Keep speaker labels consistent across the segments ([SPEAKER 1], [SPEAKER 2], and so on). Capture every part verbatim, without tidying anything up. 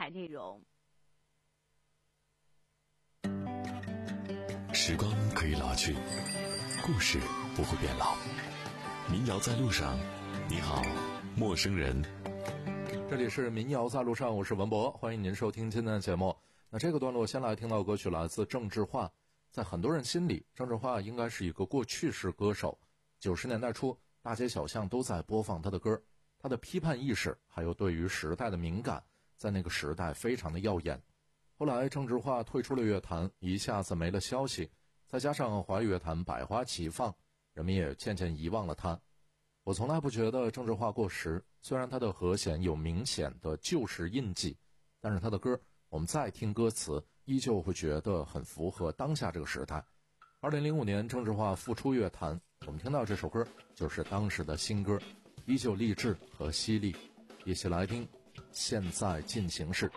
[SPEAKER 1] 内容。
[SPEAKER 2] 时光可以老去，故事不会变老。民谣在路上，你好，陌生人。
[SPEAKER 3] 这里是民谣在路上，我是文博，欢迎您收听今天的节目。那这个段落先来听到歌曲来自郑智化。在很多人心里，郑智化应该是一个过去式歌手。九十年代初，大街小巷都在播放他的歌，他的批判意识还有对于时代的敏感，在那个时代非常的耀眼。后来郑智化退出了乐坛，一下子没了消息，再加上华语乐坛百花齐放，人们也渐渐遗忘了他。我从来不觉得郑智化过时，虽然他的和弦有明显的旧时印记，但是他的歌我们再听歌词依旧会觉得很符合当下这个时代。二零零五年郑智化复出乐坛，我们听到这首歌就是当时的新歌，依旧励志和犀利。一起来听现在进行式。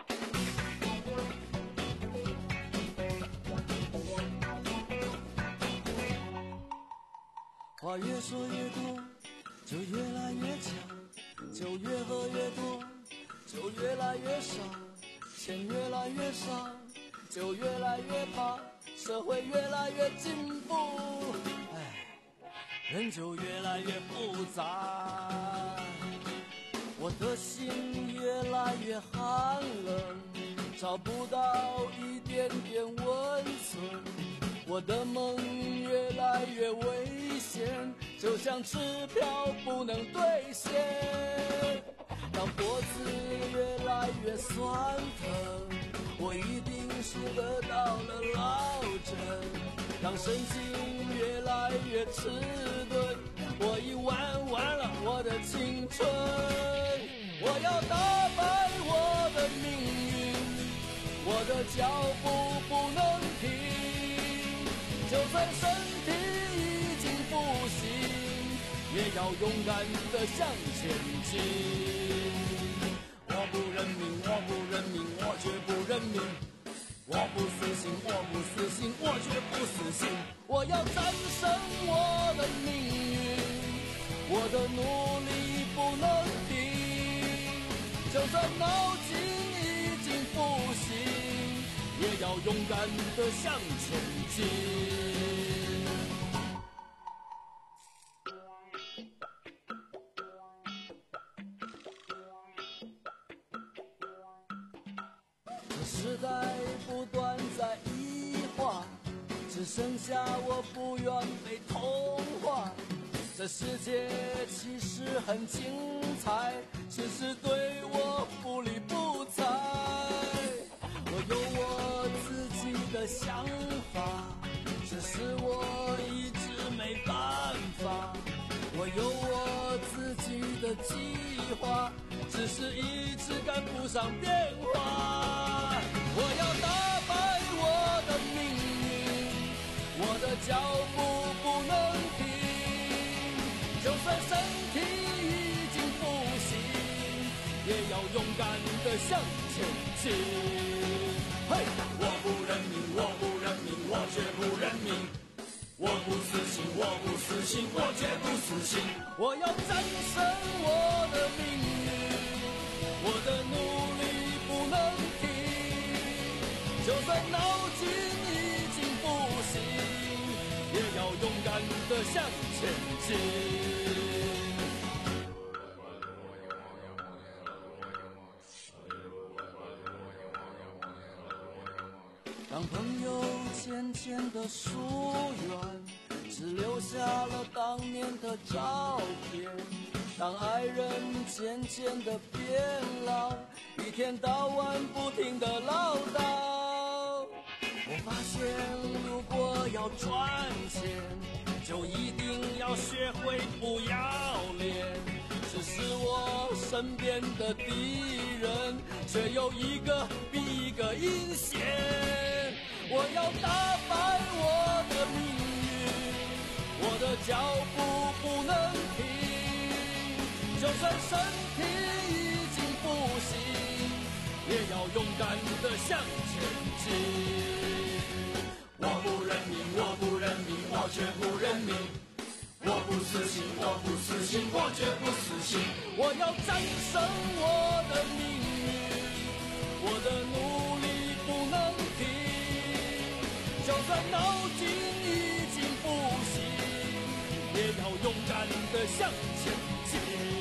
[SPEAKER 4] 话越说越多，就越来越强，酒越喝越多，就越来越少，钱越来越少，就越来越怕，社会越来越进步，唉，人就越来越复杂，我的心越来越寒冷，找不到一点点温存，我的梦越来越危险，就像支票不能兑现，当脖子越来越酸疼，我一定是得到了落枕，当神经越来越迟钝，我已玩完了我的青春，我要打败我的命运，我的脚步不能停，就算身体已经不行，也要勇敢地向前进。我不认命，我不认命，我绝不认命，我不死心，我不死心，我绝不死心，我要战胜我的命运，我的努力不能停，就算脑筋已经不行，也要勇敢地向前进。这时代不断在异化，只剩下我不愿被同化，这世界其实很精彩，只是对我不理不睬，我有我自己的想法，只是我一直没办法，我有我自己的计划，只是一直赶不上变化，我要打败我的命运，我的脚步不能停，就算身体已经不行，也要勇敢地向前进。嘿，我不认命，我不认命，我绝不认命，我不死心，我不死心，我绝不死心，我要战胜我的命运，我的努力不能停，就算脑筋已经不行，也要勇敢地向前进。当朋友渐渐的疏远，只留下了当年的照片，当爱人渐渐的变老，一天到晚不停的唠叨，我发现如果要赚钱，就一定要学会不要脸，只是我身边的敌人却有一个比一个阴险，我要打败我的命运，我的脚步不能停，就算身体已经不行，也要勇敢地向前进。我不认命，我不认命，我绝不认命，我不死心，我不死心，我绝不死心，我要战胜我的命运，我的的向前进。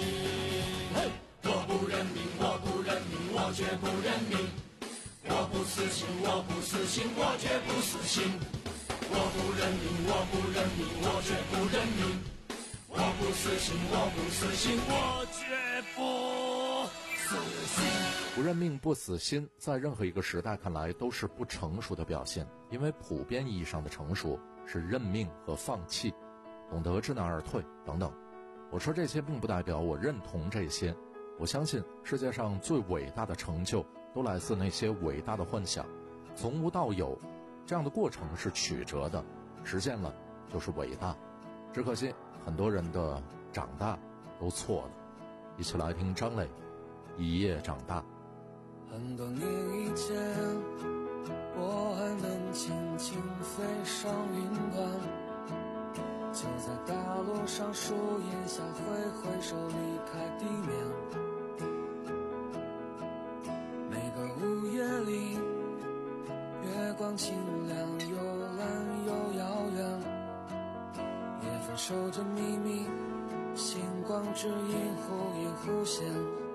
[SPEAKER 4] 我不认命，我不认命，我绝不认命。我不死心，我不死心，我绝不死心。我不认命，我不认命，我绝不认命。我不死心，我不死心，我绝不死心。
[SPEAKER 3] 不认命不死心，在任何一个时代看来都是不成熟的表现，因为普遍意义上的成熟是认命和放弃，懂得知难而退等等。我说这些并不代表我认同这些，我相信世界上最伟大的成就都来自那些伟大的幻想，从无到有，这样的过程是曲折的，实现了就是伟大。只可惜很多人的长大都错了。一起来听张磊《一夜长大》。
[SPEAKER 4] 很多年以前，我还能轻轻飞上云端，就在大路上树荫下挥挥手离开地面。每个午夜里，月光清亮又蓝又遥远，夜分守着秘密，星光指引忽隐忽现。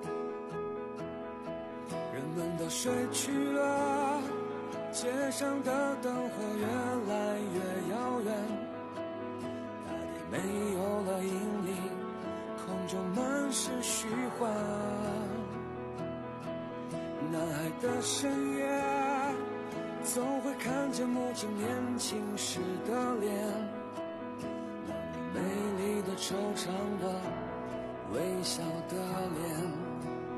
[SPEAKER 4] 人们都睡去了，街上的灯火越来越遥远，大地没有了阴影，空中满是虚幻。男孩的深夜，总会看见母亲年轻时的脸，那美丽的惆怅的微笑的脸。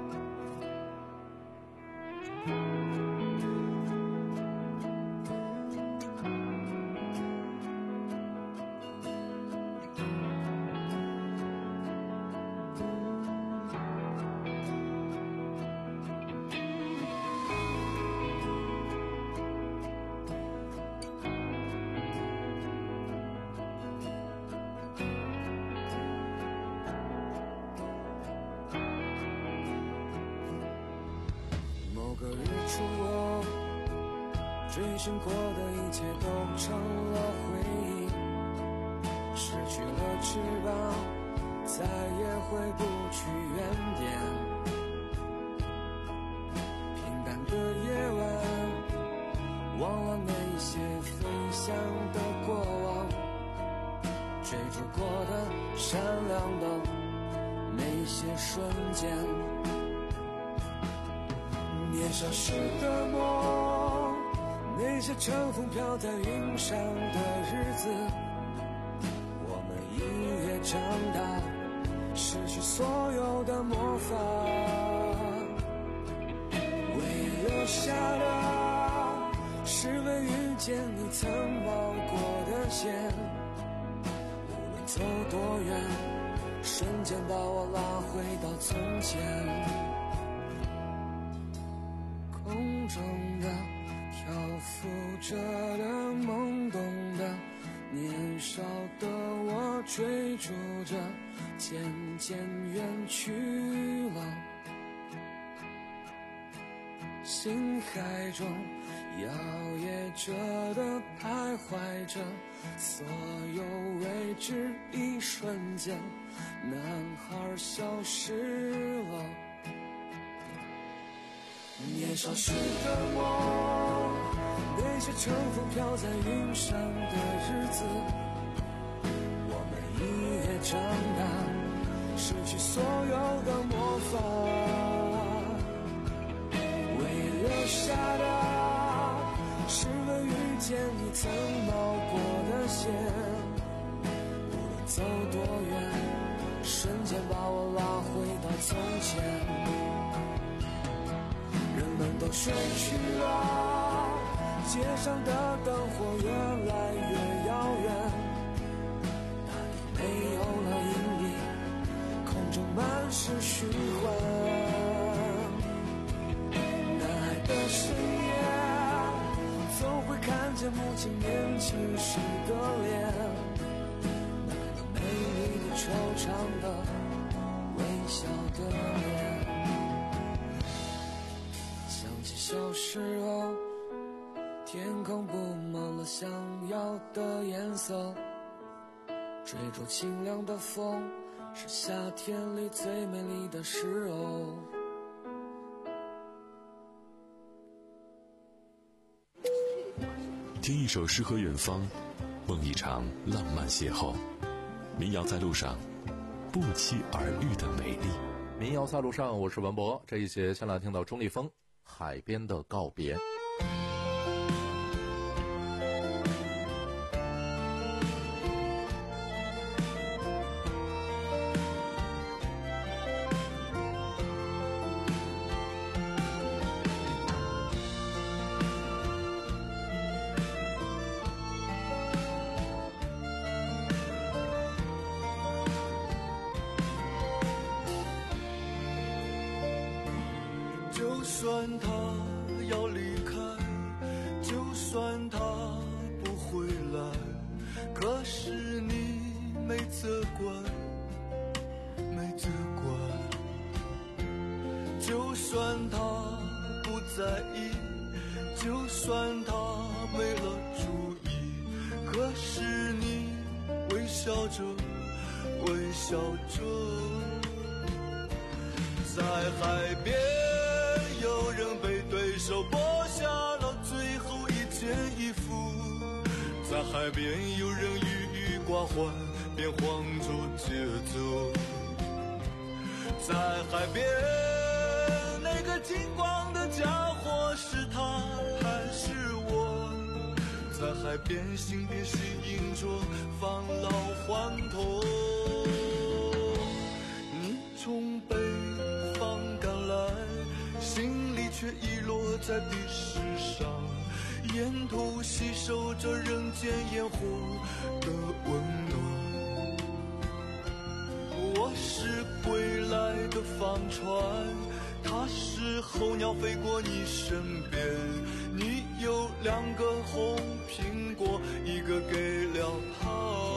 [SPEAKER 4] 追寻过的一切都成了回忆，失去了翅膀，再也回不去原点。平淡的夜晚，忘了那些飞翔的过往，追逐过的闪亮的那些瞬间。年少时的梦，那些乘风飘在云上的日子，我们一夜长大，失去所有的魔法，唯一留下的是为遇见你曾冒过的险。无论走多远，瞬间把我拉回到从前。空中的漂浮着的懵懂的年少的我，追逐着渐渐远去了，心海中摇曳着的徘徊着，所有未知一瞬间，男孩消失了。年少时的我，那些乘风飘在云上的日子，我们一夜长大，失去所有的魔法，唯一留下的是为遇见你曾冒过的险。无论走多远，瞬间把我拉回到从前。人们都睡去了，街上的灯火越来越遥远，大地没有了阴影，空中满是虚幻。男孩的深夜，总会看见母亲年轻时的脸，那个美丽的惆怅的微笑的脸。小时候，天空布满了想要的颜色，追逐清凉的风， 是夏天里最美丽的时候。
[SPEAKER 2] 听一首诗和远方，梦一场浪漫邂逅。民谣在路上，不期而遇的美丽。
[SPEAKER 3] 民谣在路上，我是文博。这一节先来听到钟立风《海边的告别》。
[SPEAKER 4] 就算他要离开，就算他不回来，可是你没责怪，没责怪。就算他不在意，就算他没了主意，可是你微笑着，微笑着。在海边有人被对手剥下了最后一件衣服，在海边有人郁郁寡欢，变换着节奏。在海边那个金光的家伙是他还是我？在海边心电吸引着返老还童。你从北方赶来，心里却遗落在地势上，沿途吸收着人间烟火的温暖。我是归来的帆船，它是候鸟飞过你身边，你有两个红苹果，一个给了他。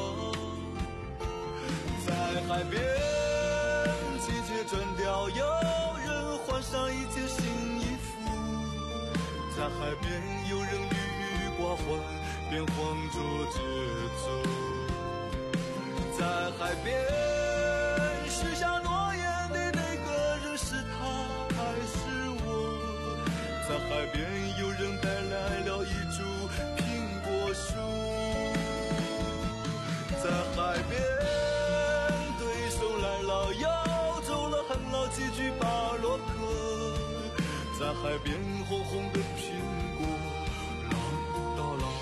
[SPEAKER 4] 在海边季节转调，有人换上一件新衣服，在海边有人郁郁寡欢，变换着节奏。在海边许下诺言的那个人是他还是我？在海边有人带来了一株苹果树，在海边对手来了，要走了很老几句巴洛克，在海边红红的苹果啦啦啦。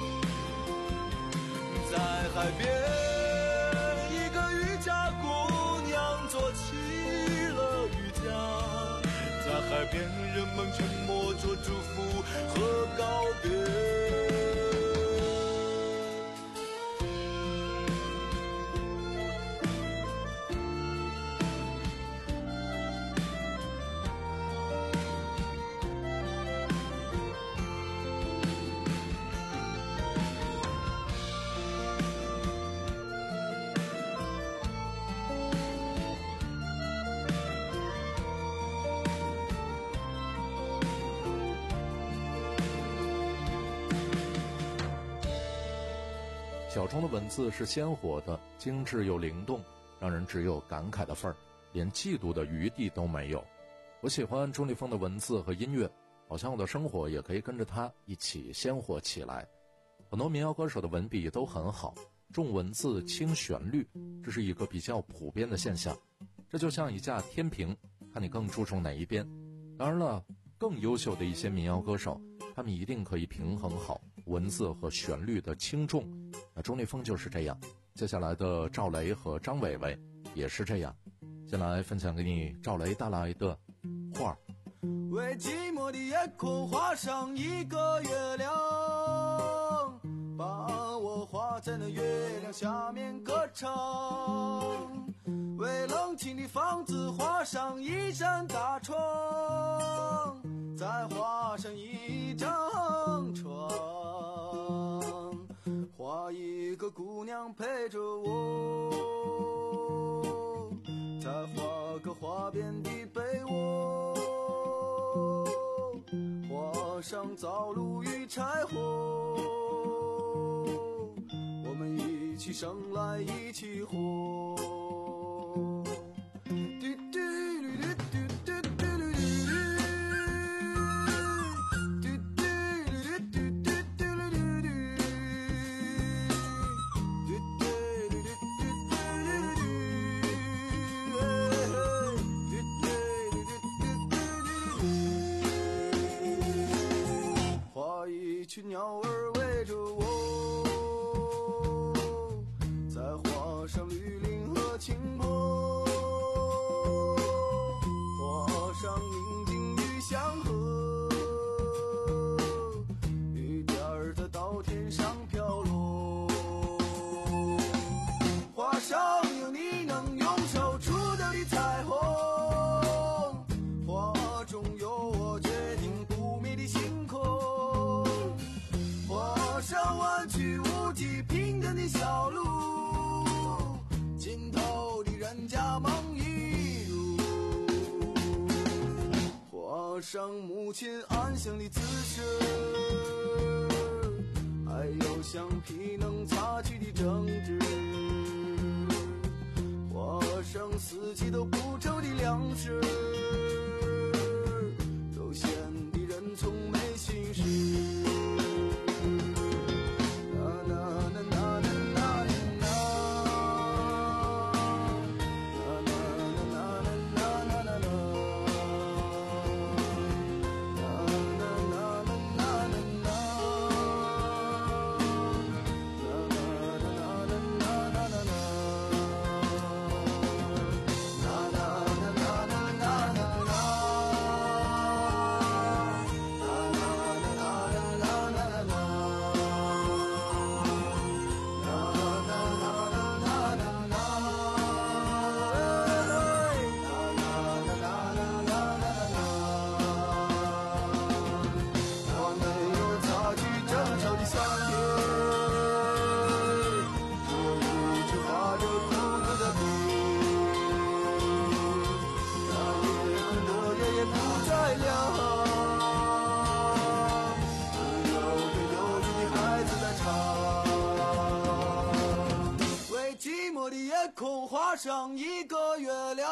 [SPEAKER 4] 在海边一个渔家姑娘做起了瑜伽，在海边人们沉默着祝福和告别。
[SPEAKER 3] 小钟的文字是鲜活的，精致又灵动，让人只有感慨的份儿，连嫉妒的余地都没有。我喜欢钟立风的文字和音乐，好像我的生活也可以跟着他一起鲜活起来。很多民谣歌手的文笔都很好，重文字轻旋律，这是一个比较普遍的现象。这就像一架天平，看你更注重哪一边。当然了，更优秀的一些民谣歌手，他们一定可以平衡好文字和旋律的轻重。那钟立风就是这样，接下来的赵雷和张伟伟也是这样。先来分享给你赵雷带来的画。
[SPEAKER 4] 为寂寞的夜空画上一个月亮，把我画在那月亮下面歌唱。为冷清的房子画上一扇大窗，再画上一张床，画一个姑娘陪着我，再画个花边的被窝，画上灶炉与柴火，我们一起生来一起活。 群鸟儿围着我，再画上绿林和青坡，画上宁静与祥和，雨点儿的到天上飘落，画上有你能用手触到的彩虹，画中有我决定不灭的星空，画上弯曲无际平坦的小路，尽头的人家梦一如，画上母亲安详的姿势，还有橡皮能擦去的争执，画上四季都不愁的粮食，悠闲的人从没心事。画上一个月亮。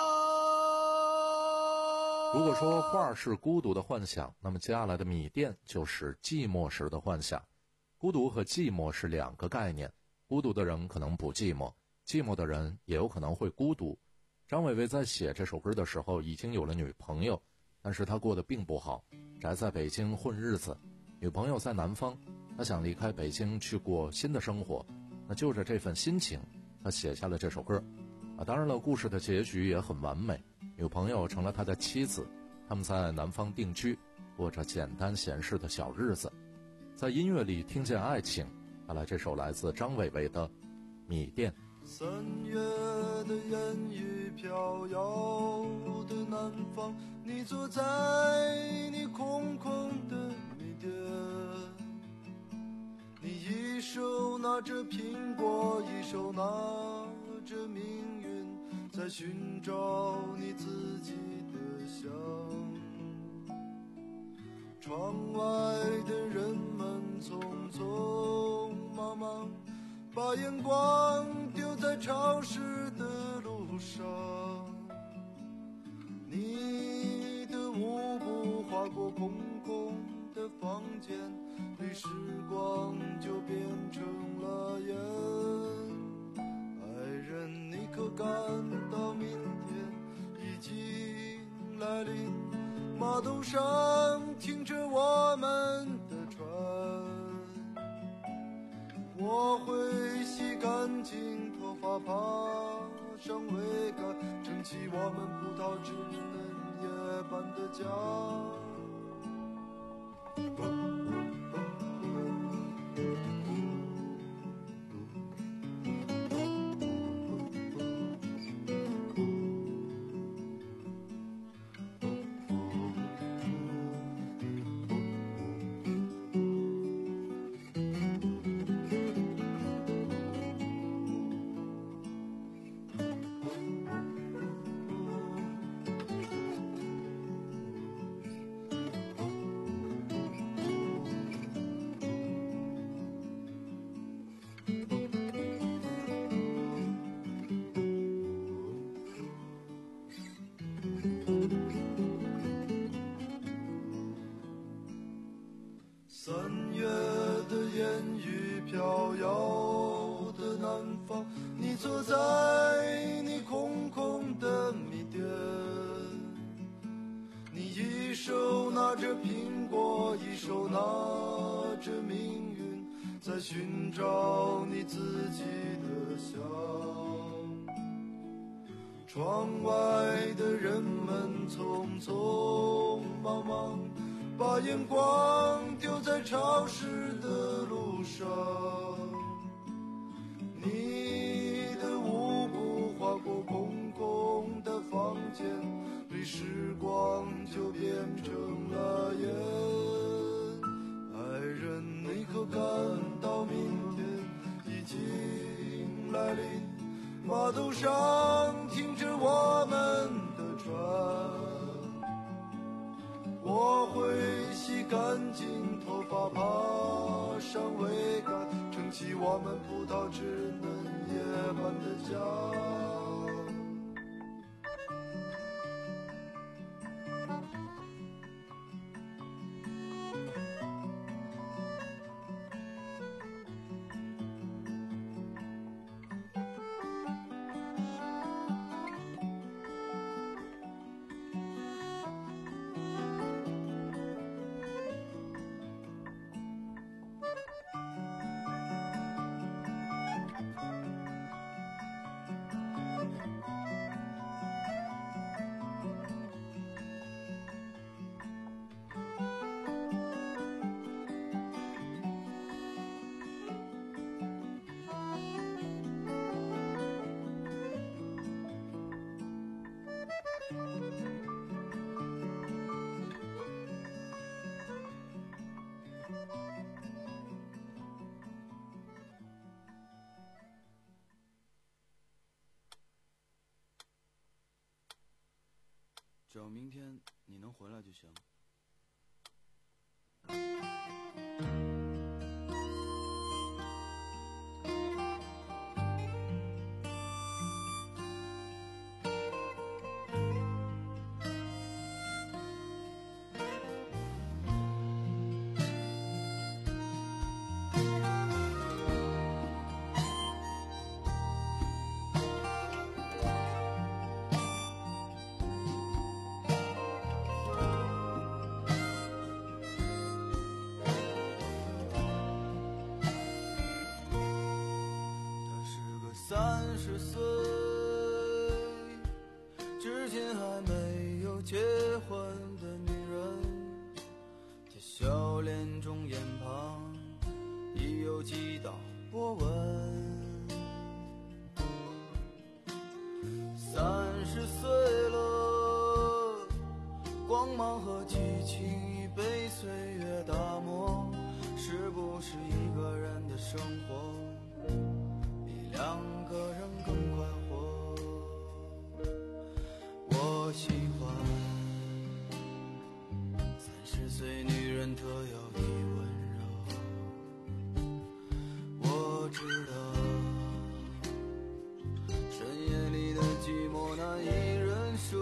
[SPEAKER 3] 如果说画是孤独的幻想，那么接下来的米店就是寂寞时的幻想。孤独和寂寞是两个概念，孤独的人可能不寂寞，寂寞的人也有可能会孤独。张伟伟在写这首歌的时候已经有了女朋友，但是他过得并不好，宅在北京混日子，女朋友在南方，他想离开北京去过新的生活。那就着这份心情，他写下了这首歌啊。当然了，故事的结局也很完美，女朋友成了他的妻子，他们在南方定居，过着简单闲适的小日子，在音乐里听见爱情。带来这首来自张伟伟的《米店》。
[SPEAKER 4] 三月的烟雨飘摇的南方，你坐在你空空的米店，你一手拿着苹果，一手拿着命运，在寻找你自己的香。窗外的人们匆匆忙忙，把眼光丢在潮湿的路上，你的舞步划过空空的房间里，时光就变成了烟。爱人，你可感到明天已经来临？码头上停着我们的船，我会洗干净头发，爬上桅杆，撑起我们葡萄枝嫩叶般的家。三月的烟雨飘摇的南方，你坐在你空空的米店，你一手拿着苹果，一手拿着命
[SPEAKER 1] 在寻找你自己的香。窗外的人们匆匆忙忙，把眼光丢在潮湿的路上。你的舞步划过空空的房间，对时光就变成了烟。爱人，你可感到明天已经来临？码头上停着我们的船，我会洗干净头发，爬上桅杆，撑起我们葡萄枝嫩叶般的家。只要明天你能回来就行。三十岁，至今还没有结婚的女人，她笑脸中眼旁已有几道波纹。三十岁了，光芒和激情已被岁月打磨，是不是一个人的生活两个人更快活？我喜欢三十岁女人特有的温柔。我知道深夜里的寂寞难以忍受，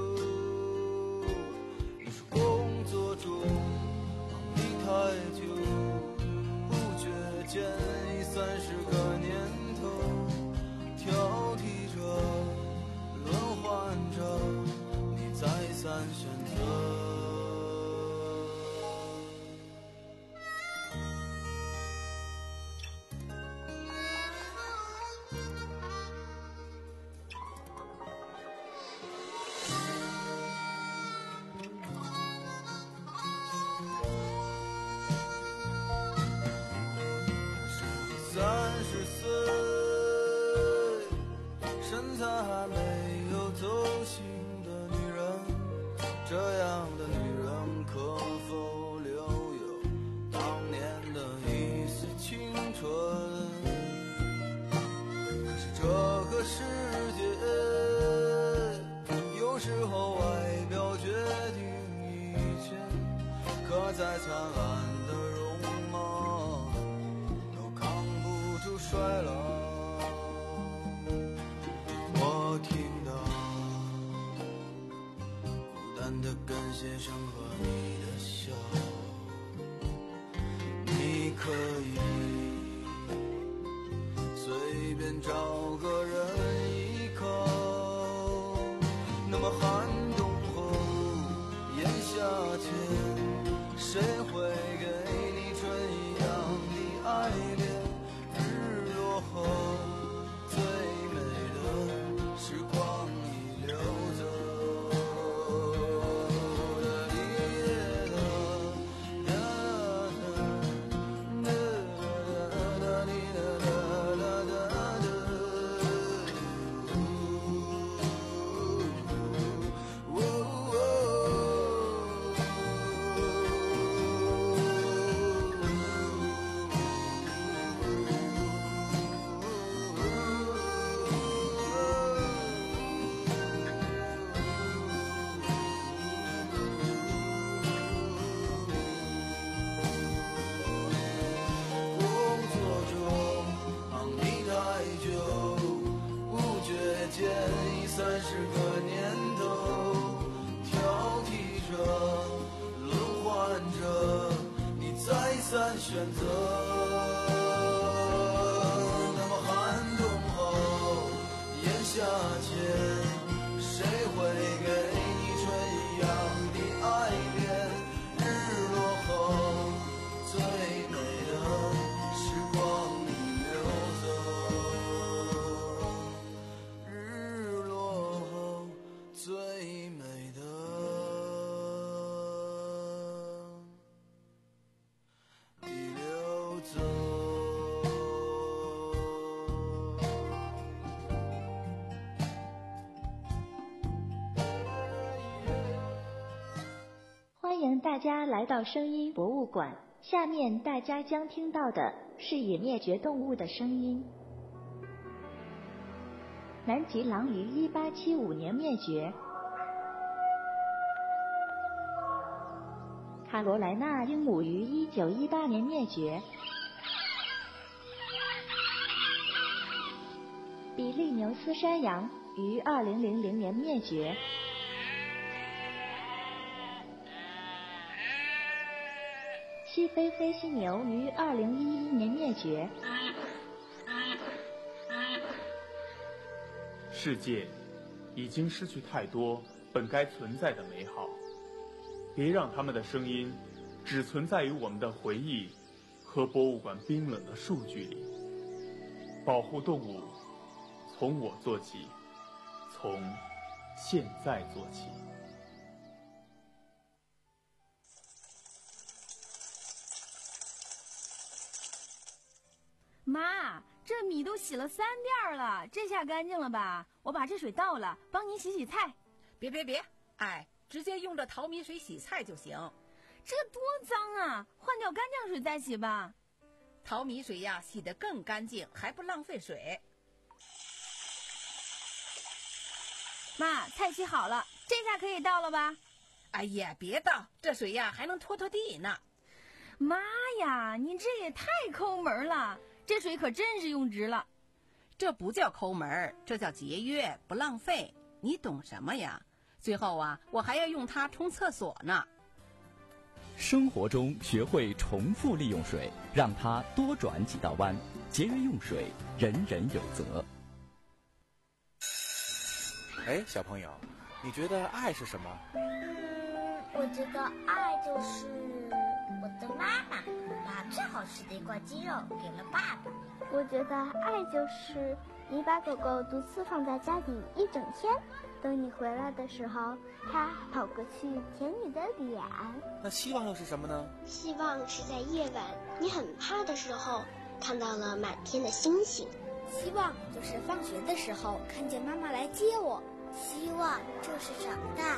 [SPEAKER 1] 你说工作中忙你太久，不觉间已三十个年头，挑剔着，轮换着，你再三选择。三十岁。身材还没有走形的女人，这样的女人可否留有当年的一丝青春？可是这个世界有时候外表决定一切，可再灿烂的容貌都扛不住衰老。我听到孤单的感谢声和你的笑，你可以随便找个人依靠，那么寒冬后炎夏天，谁会给你春一样的爱恋？ 再选择。那么寒冬后炎夏前，谁会给你春一样的爱恋？日落后最美的时光里流走，日落后最美的地流走。
[SPEAKER 5] 欢迎大家来到声音博物馆，下面大家将听到的是已灭绝动物的声音。南极狼于一八七五年灭绝，卡罗莱纳鹦鹉于一九一八年灭绝，比利牛斯山羊于二零零零年灭绝，西非黑犀牛于二零一一年灭绝。
[SPEAKER 6] 世界已经失去太多本该存在的美好，别让他们的声音只存在于我们的回忆和博物馆冰冷的数据里。保护动物，从我做起，从现在做起。
[SPEAKER 7] 妈，这米都洗了三遍了，这下干净了吧？我把这水倒了，帮您洗洗菜。
[SPEAKER 8] 别别别，哎，直接用这淘米水洗菜就行。
[SPEAKER 7] 这多脏啊，换掉干净水再洗吧。
[SPEAKER 8] 淘米水呀，洗得更干净，还不浪费水。
[SPEAKER 7] 妈，菜洗好了，这下可以倒了吧？
[SPEAKER 8] 哎呀，别倒，这水呀还能拖拖地呢。
[SPEAKER 7] 妈呀，你这也太抠门了，这水可真是用值了。
[SPEAKER 8] 这不叫抠门，这叫节约，不浪费。你懂什么呀？最后啊，我还要用它冲厕所呢。
[SPEAKER 9] 生活中学会重复利用水，让它多转几道弯，节约用水，人人有责。
[SPEAKER 10] 哎，小朋友，你觉得爱是什么？
[SPEAKER 11] 嗯，我觉得爱就是我的妈妈把最好吃的一块鸡肉给了爸爸。
[SPEAKER 12] 我觉得爱就是你把狗狗独自放在家里一整天，等你回来的时候，它跑过去舔你的脸。
[SPEAKER 10] 那希望又是什么呢？
[SPEAKER 13] 希望是在夜晚你很怕的时候，看到了满天的星星。
[SPEAKER 14] 希望就是放学的时候看见妈妈来接我。
[SPEAKER 11] 希望就是长大。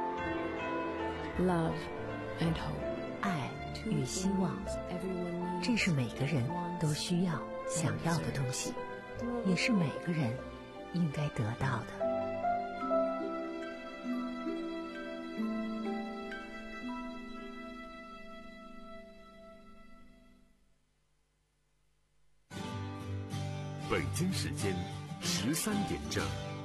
[SPEAKER 15] Love and hope， 爱与希望，这是每个人都需要、想要的东西，也是每个人应该得到的。
[SPEAKER 2] 北京时间十三点整。